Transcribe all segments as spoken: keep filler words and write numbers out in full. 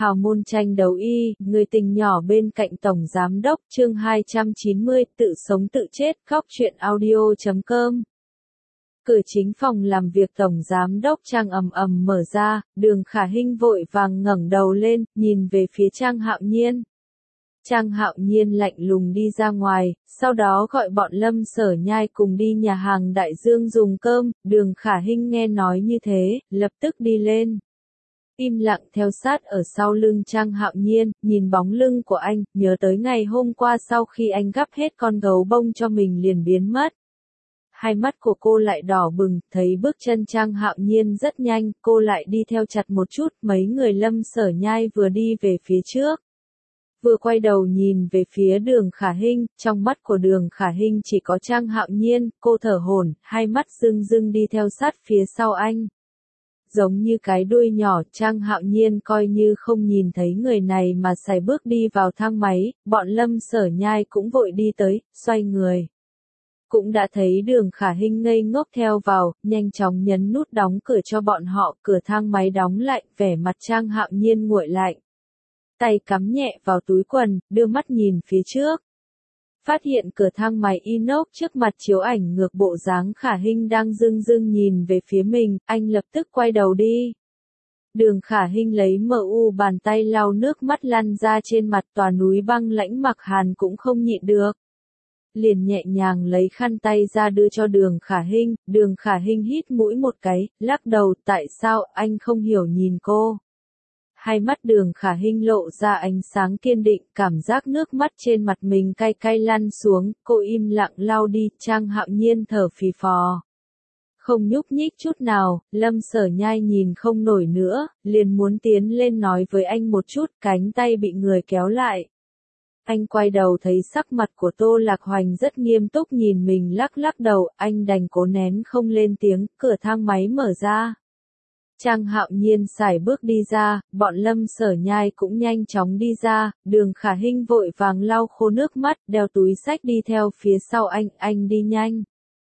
Hào môn tranh đấu y, người tình nhỏ bên cạnh Tổng Giám Đốc, chương hai trăm chín mươi, tự sống tự chết, góc truyện audio chấm com. Cửa chính phòng làm việc Tổng Giám Đốc Trang ầm ầm mở ra, Đường Khả Hinh vội vàng ngẩng đầu lên, nhìn về phía Trang Hạo Nhiên. Trang Hạo Nhiên lạnh lùng đi ra ngoài, sau đó gọi bọn Lâm Sở Nhai cùng đi nhà hàng Đại Dương dùng cơm, Đường Khả Hinh nghe nói như thế, lập tức đi lên. Im lặng theo sát ở sau lưng Trang Hạo Nhiên, nhìn bóng lưng của anh, nhớ tới ngày hôm qua sau khi anh gắp hết con gấu bông cho mình liền biến mất. Hai mắt của cô lại đỏ bừng, thấy bước chân Trang Hạo Nhiên rất nhanh, cô lại đi theo chặt một chút, mấy người Lâm Sở Nhai vừa đi về phía trước. Vừa quay đầu nhìn về phía Đường Khả Hinh, trong mắt của Đường Khả Hinh chỉ có Trang Hạo Nhiên, cô thở hổn, hai mắt rưng rưng đi theo sát phía sau anh. Giống như cái đuôi nhỏ, Trang Hạo Nhiên coi như không nhìn thấy người này mà sải bước đi vào thang máy, bọn Lâm Sở Nhai cũng vội đi tới, xoay người. Cũng đã thấy Đường Khả Hinh ngây ngốc theo vào, nhanh chóng nhấn nút đóng cửa cho bọn họ, cửa thang máy đóng lại, vẻ mặt Trang Hạo Nhiên nguội lạnh. Tay cắm nhẹ vào túi quần, đưa mắt nhìn phía trước. Phát hiện cửa thang máy inox trước mặt chiếu ảnh ngược bộ dáng Khả Hinh đang dưng dưng nhìn về phía mình, anh lập tức quay đầu đi. Đường Khả Hinh lấy mờ u bàn tay lau nước mắt lăn ra trên mặt, tòa núi băng lãnh mặc hàn cũng không nhịn được. Liền nhẹ nhàng lấy khăn tay ra đưa cho Đường Khả Hinh, Đường Khả Hinh hít mũi một cái, lắc đầu, tại sao, anh không hiểu nhìn cô. Hai mắt Đường Khả Hinh lộ ra ánh sáng kiên định, cảm giác nước mắt trên mặt mình cay cay lăn xuống, cô im lặng lau đi, Trang Hạo Nhiên thở phì phò. Không nhúc nhích chút nào, Lâm Sở Nhai nhìn không nổi nữa, liền muốn tiến lên nói với anh một chút, cánh tay bị người kéo lại. Anh quay đầu thấy sắc mặt của Tô Lạc Hoành rất nghiêm túc nhìn mình lắc lắc đầu, anh đành cố nén không lên tiếng, cửa thang máy mở ra. Trang Hạo Nhiên sải bước đi ra, bọn Lâm Sở Nhai cũng nhanh chóng đi ra, Đường Khả Hinh vội vàng lau khô nước mắt, đeo túi xách đi theo phía sau anh, anh đi nhanh.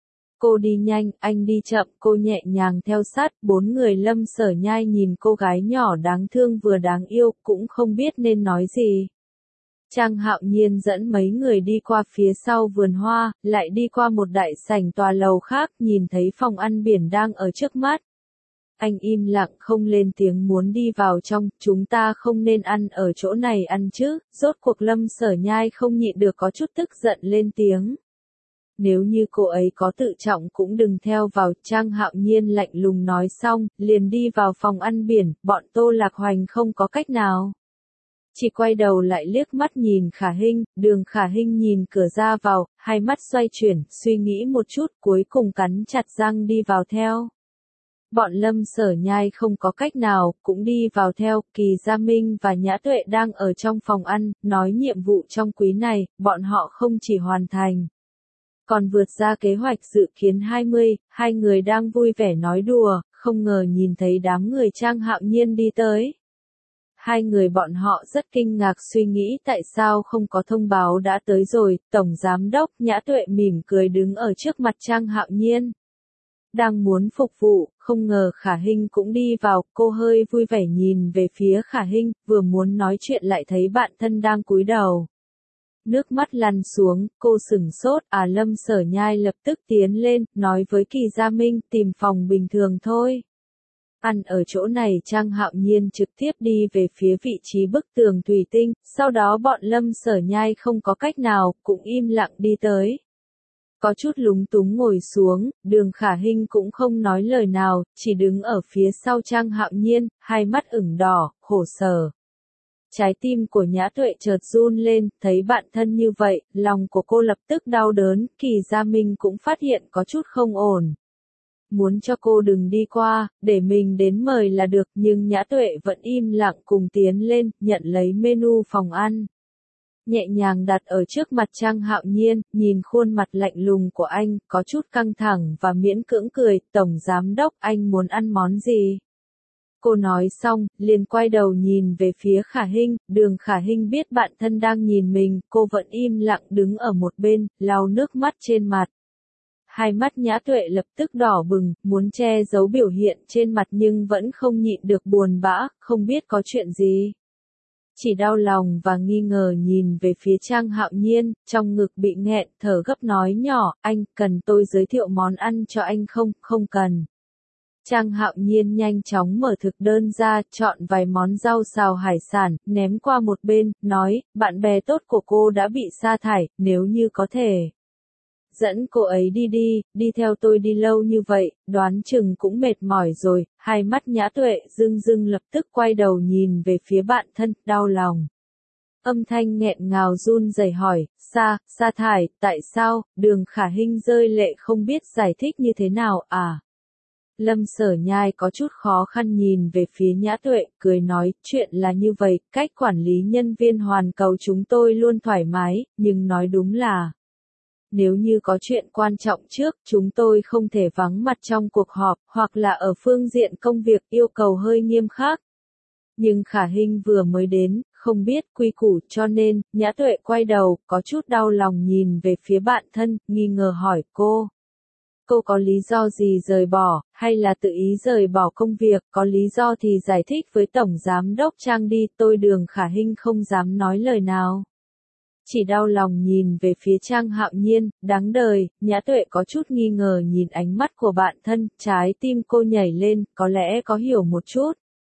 Cô đi nhanh, anh đi chậm, cô nhẹ nhàng theo sát, bốn người Lâm Sở Nhai nhìn cô gái nhỏ đáng thương vừa đáng yêu, cũng không biết nên nói gì. Trang Hạo Nhiên dẫn mấy người đi qua phía sau vườn hoa, lại đi qua một đại sảnh tòa lầu khác, nhìn thấy phòng ăn biển đang ở trước mắt. Anh im lặng không lên tiếng muốn đi vào trong, chúng ta không nên ăn ở chỗ này ăn chứ, rốt cuộc Lâm Sở Nhai không nhịn được có chút tức giận lên tiếng. Nếu như cô ấy có tự trọng cũng đừng theo vào, Trang Hạo Nhiên lạnh lùng nói xong, liền đi vào phòng ăn biển, bọn Tô Lạc Hoành không có cách nào. Chỉ quay đầu lại liếc mắt nhìn Khả Hinh, Đường Khả Hinh nhìn cửa ra vào, hai mắt xoay chuyển, suy nghĩ một chút, cuối cùng cắn chặt răng đi vào theo. Bọn Lâm Sở Nhai không có cách nào, cũng đi vào theo, Kỳ Gia Minh và Nhã Tuệ đang ở trong phòng ăn, nói nhiệm vụ trong quý này, bọn họ không chỉ hoàn thành, còn vượt ra kế hoạch dự kiến hai mươi, hai người đang vui vẻ nói đùa, không ngờ nhìn thấy đám người Trang Hạo Nhiên đi tới. Hai người bọn họ rất kinh ngạc suy nghĩ tại sao không có thông báo đã tới rồi, Tổng Giám Đốc Nhã Tuệ mỉm cười đứng ở trước mặt Trang Hạo Nhiên. Đang muốn phục vụ, không ngờ Khả Hinh cũng đi vào, cô hơi vui vẻ nhìn về phía Khả Hinh, vừa muốn nói chuyện lại thấy bạn thân đang cúi đầu. Nước mắt lăn xuống, cô sửng sốt, à Lâm Sở Nhai lập tức tiến lên, nói với Kỳ Gia Minh, tìm phòng bình thường thôi. Ăn ở chỗ này Trang Hạo Nhiên trực tiếp đi về phía vị trí bức tường thủy tinh, sau đó bọn Lâm Sở Nhai không có cách nào, cũng im lặng đi tới. Có chút lúng túng ngồi xuống, Đường Khả Hinh cũng không nói lời nào, chỉ đứng ở phía sau Trang Hạo Nhiên, hai mắt ửng đỏ, khổ sở. Trái tim của Nhã Tuệ chợt run lên, thấy bạn thân như vậy, lòng của cô lập tức đau đớn, Kỳ Gia Minh cũng phát hiện có chút không ổn. Muốn cho cô đừng đi qua, để mình đến mời là được, nhưng Nhã Tuệ vẫn im lặng cùng tiến lên, nhận lấy menu phòng ăn. Nhẹ nhàng đặt ở trước mặt Trang Hạo Nhiên, nhìn khuôn mặt lạnh lùng của anh, có chút căng thẳng và miễn cưỡng cười, Tổng Giám Đốc, anh muốn ăn món gì? Cô nói xong, liền quay đầu nhìn về phía Khả Hinh, Đường Khả Hinh biết bạn thân đang nhìn mình, cô vẫn im lặng đứng ở một bên, lau nước mắt trên mặt. Hai mắt Nhã Tuệ lập tức đỏ bừng, muốn che giấu biểu hiện trên mặt nhưng vẫn không nhịn được buồn bã, không biết có chuyện gì. Chỉ đau lòng và nghi ngờ nhìn về phía Trang Hạo Nhiên, trong ngực bị nghẹn, thở gấp nói nhỏ, anh, cần tôi giới thiệu món ăn cho anh không, không cần. Trang Hạo Nhiên nhanh chóng mở thực đơn ra, chọn vài món rau xào hải sản, ném qua một bên, nói, bạn bè tốt của cô đã bị sa thải, nếu như có thể. Dẫn cô ấy đi đi, đi theo tôi đi lâu như vậy, đoán chừng cũng mệt mỏi rồi, hai mắt Nhã Tuệ rưng rưng lập tức quay đầu nhìn về phía bạn thân, đau lòng. Âm thanh nghẹn ngào run rẩy hỏi, sa, sa thải, tại sao, Đường Khả Hinh rơi lệ không biết giải thích như thế nào à? Lâm Sở Nhai có chút khó khăn nhìn về phía Nhã Tuệ, cười nói, chuyện là như vậy, cách quản lý nhân viên hoàn cầu chúng tôi luôn thoải mái, nhưng nói đúng là nếu như có chuyện quan trọng trước, chúng tôi không thể vắng mặt trong cuộc họp, hoặc là ở phương diện công việc yêu cầu hơi nghiêm khắc. Nhưng Khả Hinh vừa mới đến, không biết quy củ cho nên, Nhã Tuệ quay đầu, có chút đau lòng nhìn về phía bạn thân, nghi ngờ hỏi cô. Cô có lý do gì rời bỏ, hay là tự ý rời bỏ công việc, có lý do thì giải thích với Tổng Giám Đốc Trang đi, tôi Đường Khả Hinh không dám nói lời nào. Chỉ đau lòng nhìn về phía Trang Hạo Nhiên, đáng đời, Nhã Tuệ có chút nghi ngờ nhìn ánh mắt của bạn thân, trái tim cô nhảy lên, có lẽ có hiểu một chút.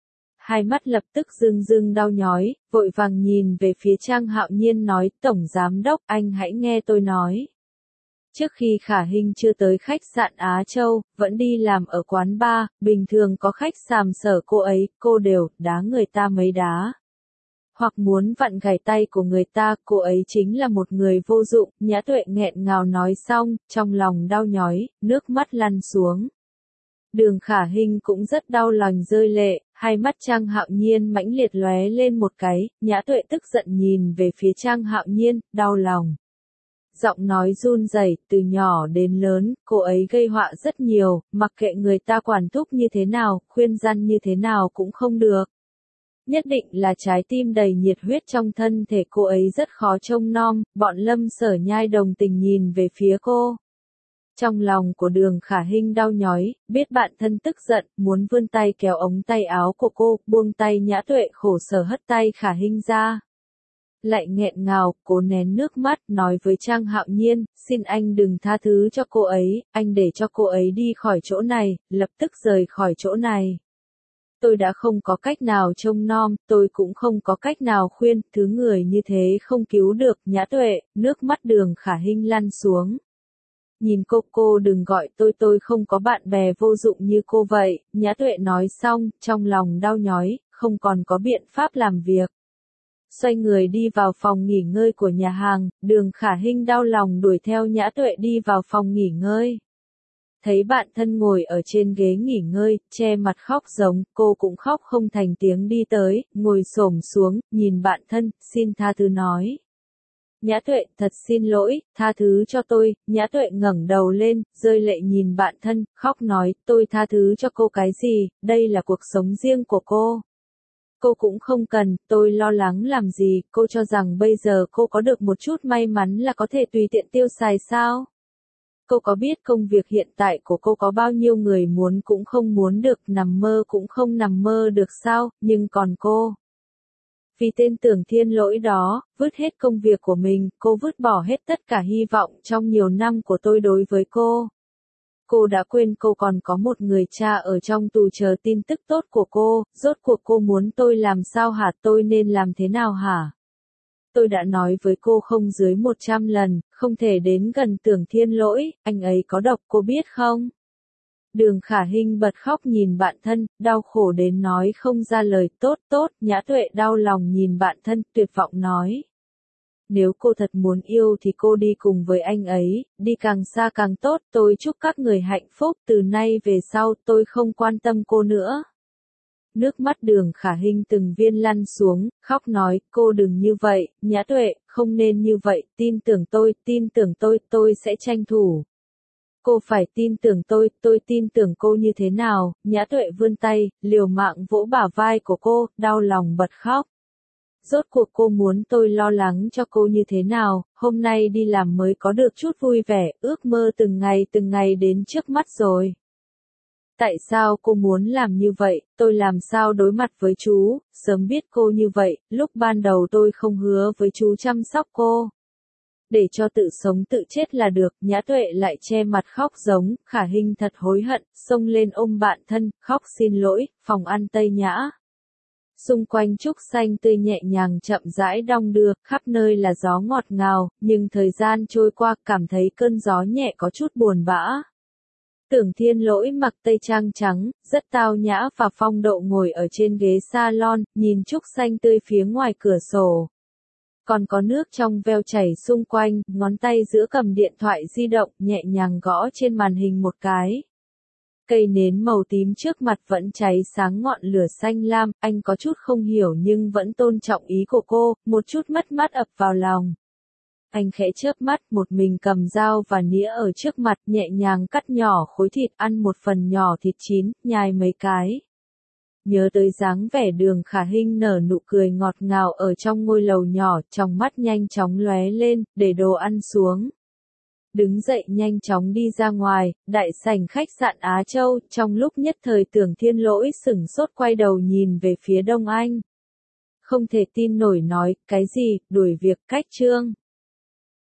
Hai mắt lập tức rưng rưng đau nhói, vội vàng nhìn về phía Trang Hạo Nhiên nói, Tổng Giám Đốc, anh hãy nghe tôi nói. Trước khi Khả Hinh chưa tới khách sạn Á Châu, vẫn đi làm ở quán bar, bình thường có khách sàm sở cô ấy, cô đều đá người ta mấy đá. Hoặc muốn vặn gãy tay của người ta, cô ấy chính là một người vô dụng, Nhã Tuệ nghẹn ngào nói xong, trong lòng đau nhói, nước mắt lăn xuống. Đường Khả Hinh cũng rất đau lòng rơi lệ, hai mắt Trang Hạo Nhiên mãnh liệt lóe lên một cái, Nhã Tuệ tức giận nhìn về phía Trang Hạo Nhiên, đau lòng. Giọng nói run rẩy, từ nhỏ đến lớn, cô ấy gây họa rất nhiều, mặc kệ người ta quản thúc như thế nào, khuyên răn như thế nào cũng không được. Nhất định là trái tim đầy nhiệt huyết trong thân thể cô ấy rất khó trông nom, bọn Lâm Sở Nhai đồng tình nhìn về phía cô. Trong lòng của Đường Khả Hinh đau nhói, biết bạn thân tức giận, muốn vươn tay kéo ống tay áo của cô, buông tay Nhã Tuệ khổ sở hất tay Khả Hinh ra. Lại nghẹn ngào, cố nén nước mắt, nói với Trang Hạo Nhiên, xin anh đừng tha thứ cho cô ấy, anh để cho cô ấy đi khỏi chỗ này, lập tức rời khỏi chỗ này. Tôi đã không có cách nào trông nom, tôi cũng không có cách nào khuyên, thứ người như thế không cứu được, Nhã Tuệ, nước mắt Đường Khả Hinh lăn xuống. Nhìn cô, cô đừng gọi tôi, tôi không có bạn bè vô dụng như cô vậy, Nhã Tuệ nói xong, trong lòng đau nhói, không còn có biện pháp làm việc. Xoay người đi vào phòng nghỉ ngơi của nhà hàng, Đường Khả Hinh đau lòng đuổi theo Nhã Tuệ đi vào phòng nghỉ ngơi. Thấy bạn thân ngồi ở trên ghế nghỉ ngơi, che mặt khóc giống, cô cũng khóc không thành tiếng đi tới, ngồi xổm xuống, nhìn bạn thân, xin tha thứ nói. Nhã Tuệ, thật xin lỗi, tha thứ cho tôi, Nhã Tuệ ngẩng đầu lên, rơi lệ nhìn bạn thân, khóc nói, tôi tha thứ cho cô cái gì, đây là cuộc sống riêng của cô. Cô cũng không cần, tôi lo lắng làm gì, cô cho rằng bây giờ cô có được một chút may mắn là có thể tùy tiện tiêu xài sao? Cô có biết công việc hiện tại của cô có bao nhiêu người muốn cũng không muốn được, nằm mơ cũng không nằm mơ được sao, nhưng còn cô. Vì tên Tưởng Thiên Lỗi đó, vứt hết công việc của mình, cô vứt bỏ hết tất cả hy vọng trong nhiều năm của tôi đối với cô. Cô đã quên cô còn có một người cha ở trong tù chờ tin tức tốt của cô, rốt cuộc cô muốn tôi làm sao hả, tôi nên làm thế nào hả? Tôi đã nói với cô không dưới một trăm lần, không thể đến gần Tưởng Thiên Lỗi, anh ấy có độc cô biết không? Đường Khả Hinh bật khóc nhìn bạn thân, đau khổ đến nói không ra lời, tốt tốt, Nhã Tuệ đau lòng nhìn bạn thân, tuyệt vọng nói. Nếu cô thật muốn yêu thì cô đi cùng với anh ấy, đi càng xa càng tốt, tôi chúc các người hạnh phúc, từ nay về sau tôi không quan tâm cô nữa. Nước mắt Đường Khả Hinh từng viên lăn xuống, khóc nói, cô đừng như vậy, Nhã Tuệ, không nên như vậy, tin tưởng tôi, tin tưởng tôi, tôi sẽ tranh thủ. Cô phải tin tưởng tôi, tôi tin tưởng cô như thế nào, Nhã Tuệ vươn tay, liều mạng vỗ bả vai của cô, đau lòng bật khóc. Rốt cuộc cô muốn tôi lo lắng cho cô như thế nào, hôm nay đi làm mới có được chút vui vẻ, ước mơ từng ngày từng ngày đến trước mắt rồi. Tại sao cô muốn làm như vậy, tôi làm sao đối mặt với chú, sớm biết cô như vậy, lúc ban đầu tôi không hứa với chú chăm sóc cô. Để cho tự sống tự chết là được, Nhã Tuệ lại che mặt khóc giống, Khả Hinh thật hối hận, xông lên ôm bạn thân, khóc xin lỗi, phòng ăn Tây Nhã. Xung quanh trúc xanh tươi nhẹ nhàng chậm rãi đong đưa, khắp nơi là gió ngọt ngào, nhưng thời gian trôi qua cảm thấy cơn gió nhẹ có chút buồn bã. Tưởng Thiên Lỗi mặc tây trang trắng, rất tao nhã và phong độ ngồi ở trên ghế salon, nhìn trúc xanh tươi phía ngoài cửa sổ. Còn có nước trong veo chảy xung quanh, ngón tay giữa cầm điện thoại di động, nhẹ nhàng gõ trên màn hình một cái. Cây nến màu tím trước mặt vẫn cháy sáng ngọn lửa xanh lam, anh có chút không hiểu nhưng vẫn tôn trọng ý của cô, một chút mất mát ập vào lòng. Anh khẽ chớp mắt, một mình cầm dao và nĩa ở trước mặt, nhẹ nhàng cắt nhỏ khối thịt, ăn một phần nhỏ thịt chín, nhai mấy cái. Nhớ tới dáng vẻ Đường Khả Hinh nở nụ cười ngọt ngào ở trong ngôi lầu nhỏ, trong mắt nhanh chóng lóe lên, để đồ ăn xuống. Đứng dậy nhanh chóng đi ra ngoài, đại sảnh khách sạn Á Châu, trong lúc nhất thời Tưởng Thiên Lỗi sửng sốt quay đầu nhìn về phía Đông Anh. Không thể tin nổi nói, cái gì, đuổi việc, cách trương.